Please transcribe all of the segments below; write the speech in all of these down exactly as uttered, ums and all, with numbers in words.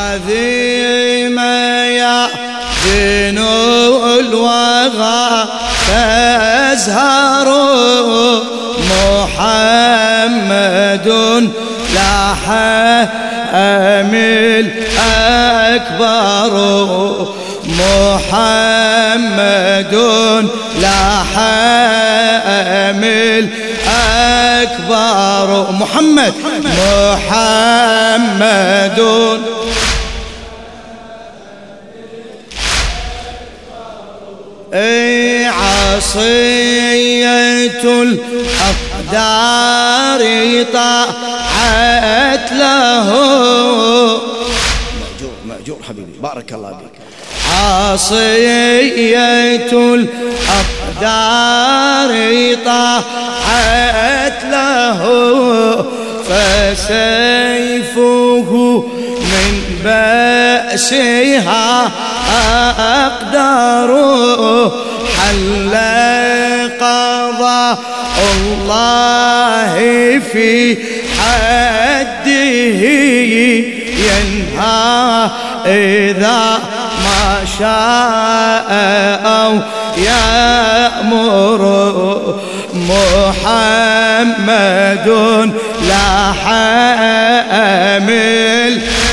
عظيمة يا دينو الوغى تزهر محمد لاح أمل أكبر محمد لاح أمل أكبر محمد محمد اي عصية الأقدار طاعت له مأجور مأجور حبيبي بارك الله بك عصية الأقدار طاعت له فسيفه من بأسها أقدار حل قضاء الله في حده ينهى إذا ما شاء أو يأمر محمد لاح أمل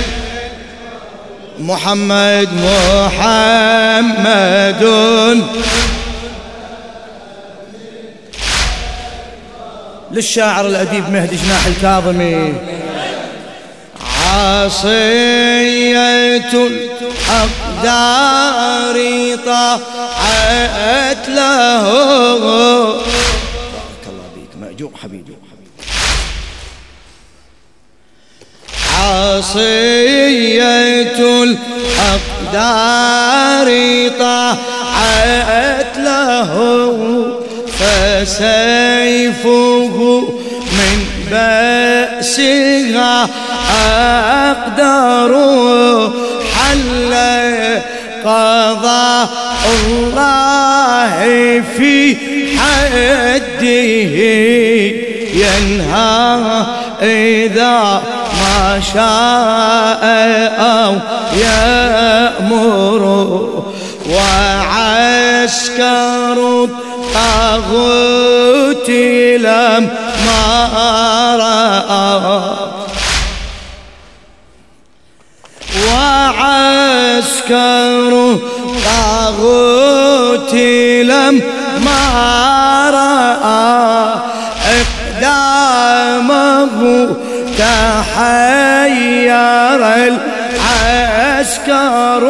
محمد محمد للشاعر الأديب مهدي جناح الكاظمي عصية الأقدار طاعت له بارك الله بك مأجور حبيبي عصية الأقدار طاعت له فسيفه من بأسها أقدار حل قضاء الله في حده ينهى إذا ما شاء أو يأمر وعسكر الطاغوت لما رأى وعسكر الطاغوت لما رأى إقدامه تحير العسكر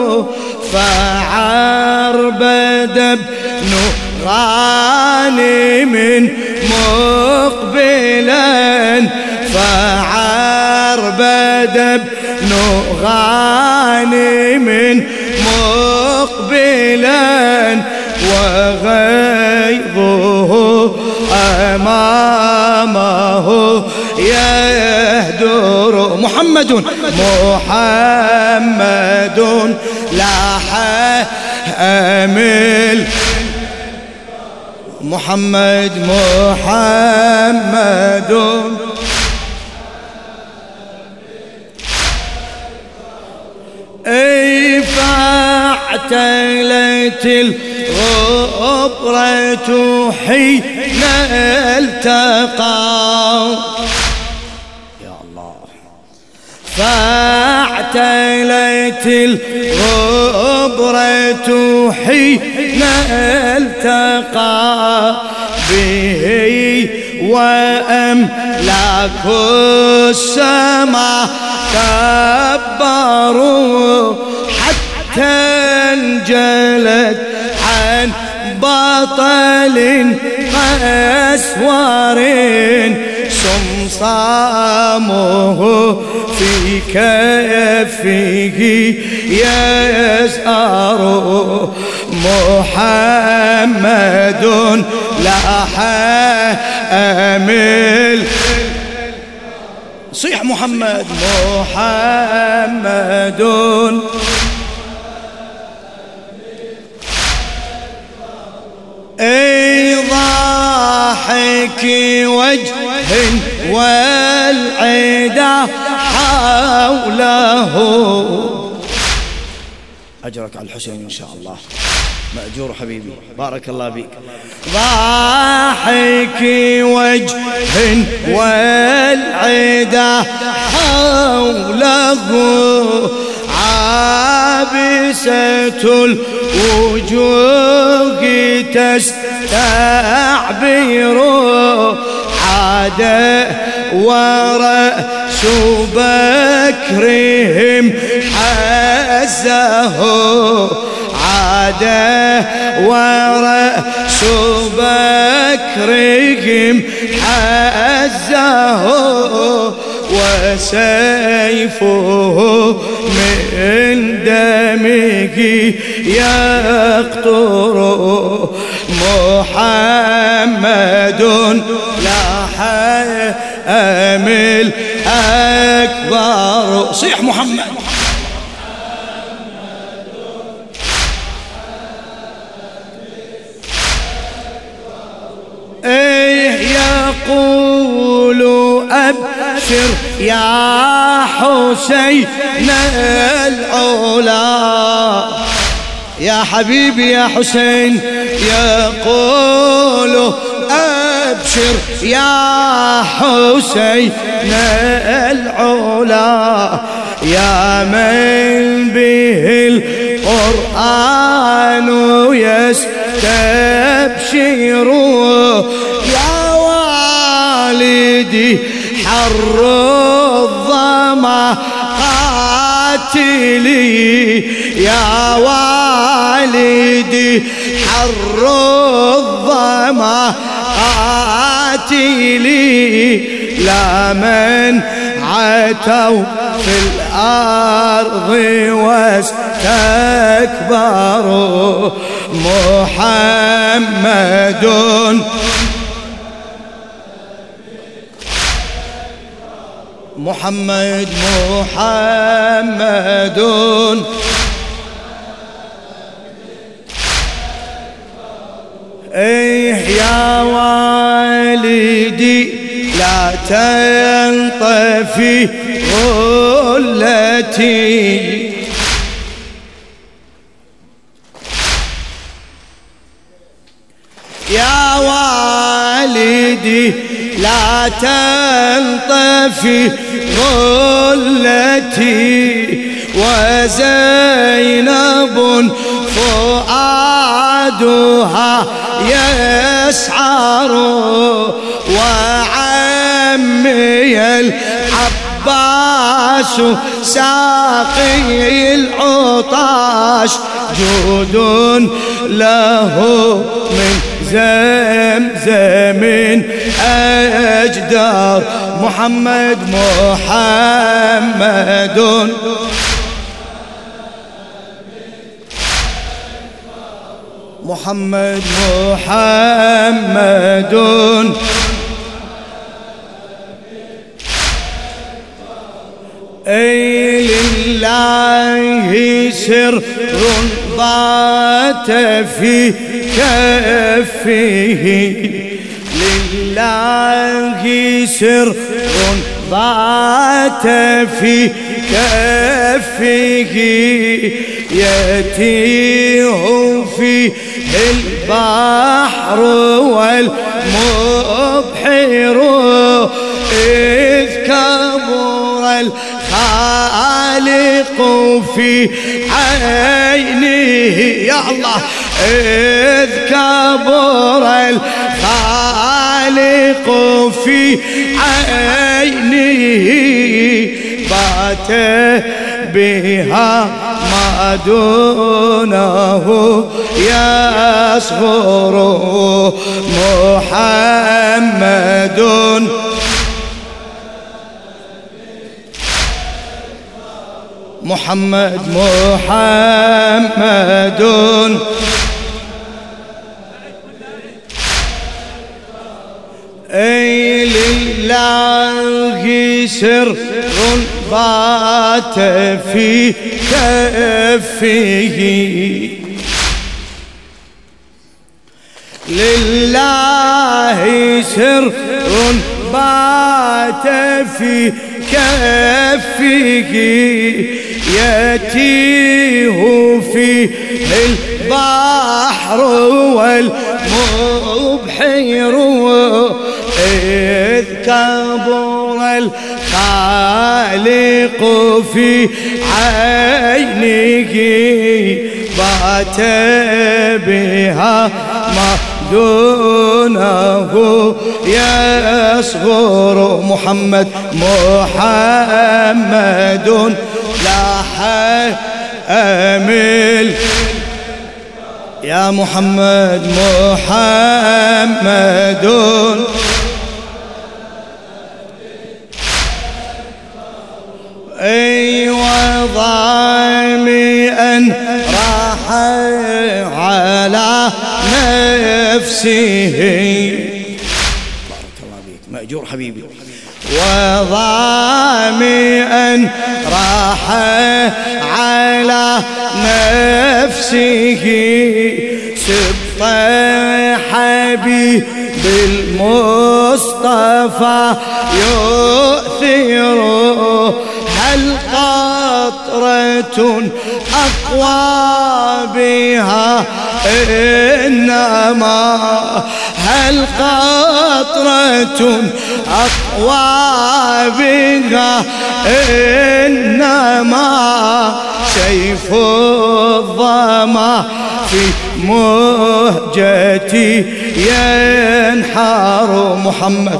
فعربد بن غانم مقبلا فعربد بن غانم مقبلا وغيظه أمامه يهدر محمد محمد لاح أمل محمد محمد اي فاعتلت الغبرة حين التقى يا الله فاعتلت الغبرة حين التقى به وأملاك السماء كبروا حتى انجلت عن بطل قسور صمصامه في كفه يسأر محمد لاح أمل صيح محمد محمد اي ضاحك وجه والعدا حوله. أجرك على الحسين إن شاء الله، مأجور حبيبي، بارك الله بك. ضاحك وجه والعدا حوله، عابسة الوجوه تستعبر، عاد ورأس بكرهم حزه، عاد ورأس بكرهم حزه، وسيفه من دمه يقطر، محمد لاح أمل أكبر. صيح محمد. إيه يقول أبشر يا حسين العلا، يا حبيبي يا حسين، يقول أبشر يا حسين العلا، يا من به القرآن يستبشر، يا والدي حر الظما قاتلي، يا والدي حر الظما قاتلي، لا من عتوا في الأرض واستكبروا، محمد محمد محمد إيه يا والدي لا تنطفي غلتي، يا والدي لا تنطفي غلتي، وزينب فؤادها يسعر، وعمي العباس ساقي العطاش، جود له من زمزم أجدار، محمد محمد محمد محمد أي لله سر بات في كفه، لله سر بات في كفه، يتيه فيه البحر والمبحر، إذ كبر الخالق في عينه، يا الله، إذ كبر الخالق في عينه، بات بها ما دونه يصغر، محمد محمد محمد أي لله سر بات في كفه، لله سر بات في كفه يتيه فيه البحر والمبحر إذ كبر الخالق في عينه بات بها ما دونه يصغر. محمد محمد لا حامل يا محمد محمد اي وظامئا راح على نفسه. بارك الله بك مأجور حبيبي. وظامئا راح على نفسه سبط حبيب المصطفى يؤثر. هل قطرة أقوى بها إنما هل قطرة أقوى بها إنما سيف الظما في مهجتي ينحر. محمد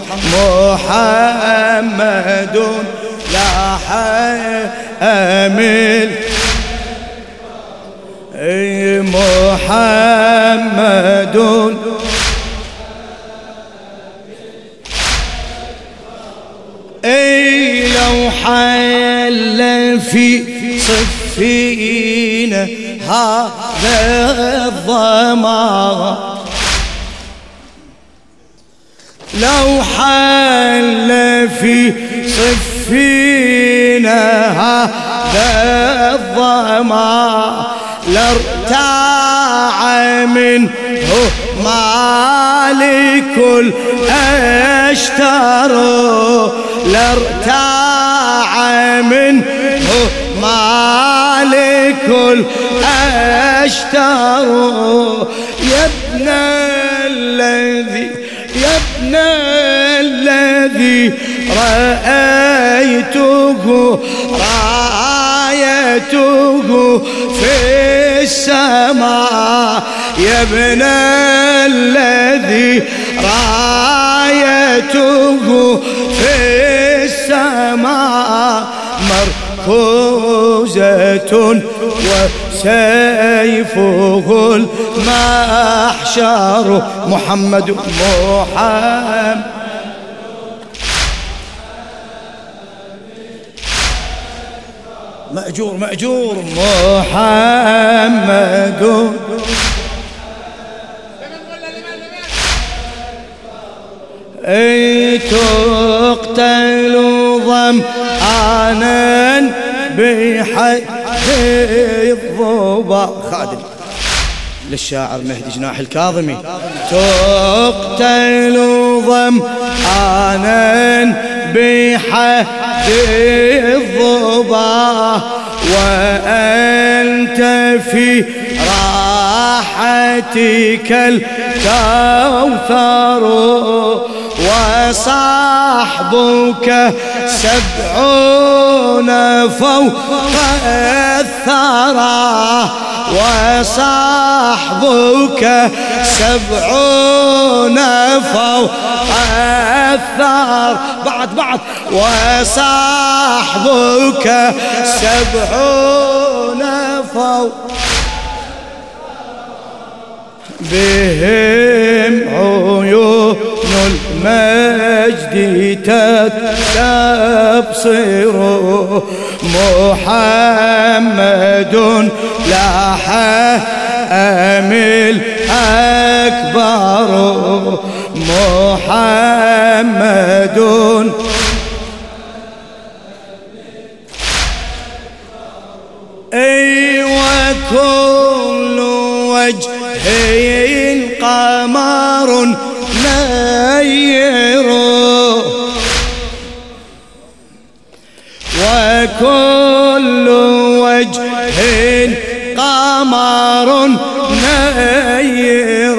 محمد لا حامل محمد اي لو حل في صفين هذا الظما لو حل في صفين هذا الظما لارتاع منه مالك الأشتر لارتاع منه مالك الأشتر. يا ابن الذي يا ابن الذي رأيته رايته في السماء يا ابن الذي رايته في السماء مركوزة وسيفه المحشر. محمد محمد مأجور مأجور محمد اي تقتل ظمآنا بحد الظبا. خادم للشاعر مهدي جناح الكاظمي. تقتل ظمآنا بحد الظبا وأنت في راحتك الكوثر وصحبك سبعون فوق الثرى وصحبك سبعون فوق الثرى. بعد بعد وصحبك سبعون فوق بهم عيون المجد تستبصر. محمد لاح أمل أكبر. محمد أي وكل وجه قمر نير وكل وجه قمر نير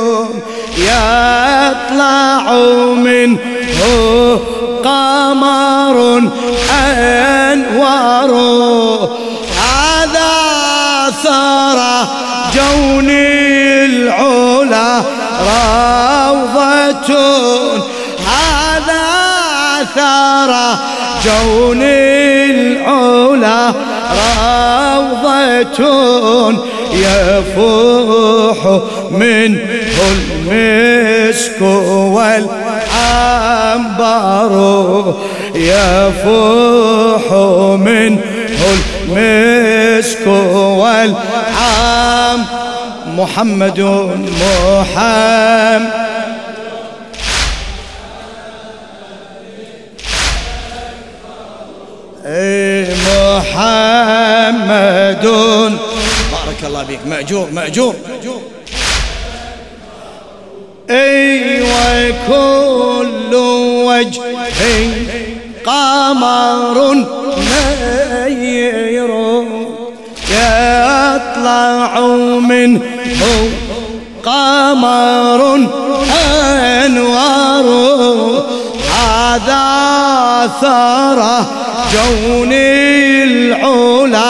يطلع منه قمر أنوار هذا ثرى جون العلا روضة هذا ثرى جون العلا روضة يفوح منه المسك والعنبر يفوح منه المسك والعنبر محمد محمد محمد بارك الله بك مأجور مأجور اي وكل وجه قمر نير يطلع منه قمر أنوار هذا ثرى جون العلا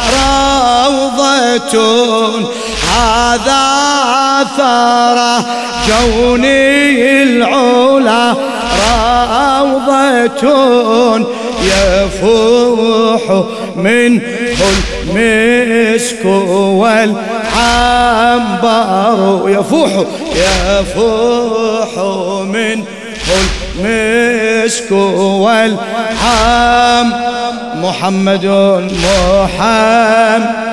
روضة هذا ثرى جون العلا روضة يفوح منه المسك والعنبر يفوح يفوح منه المسك والعنبر محمد محمد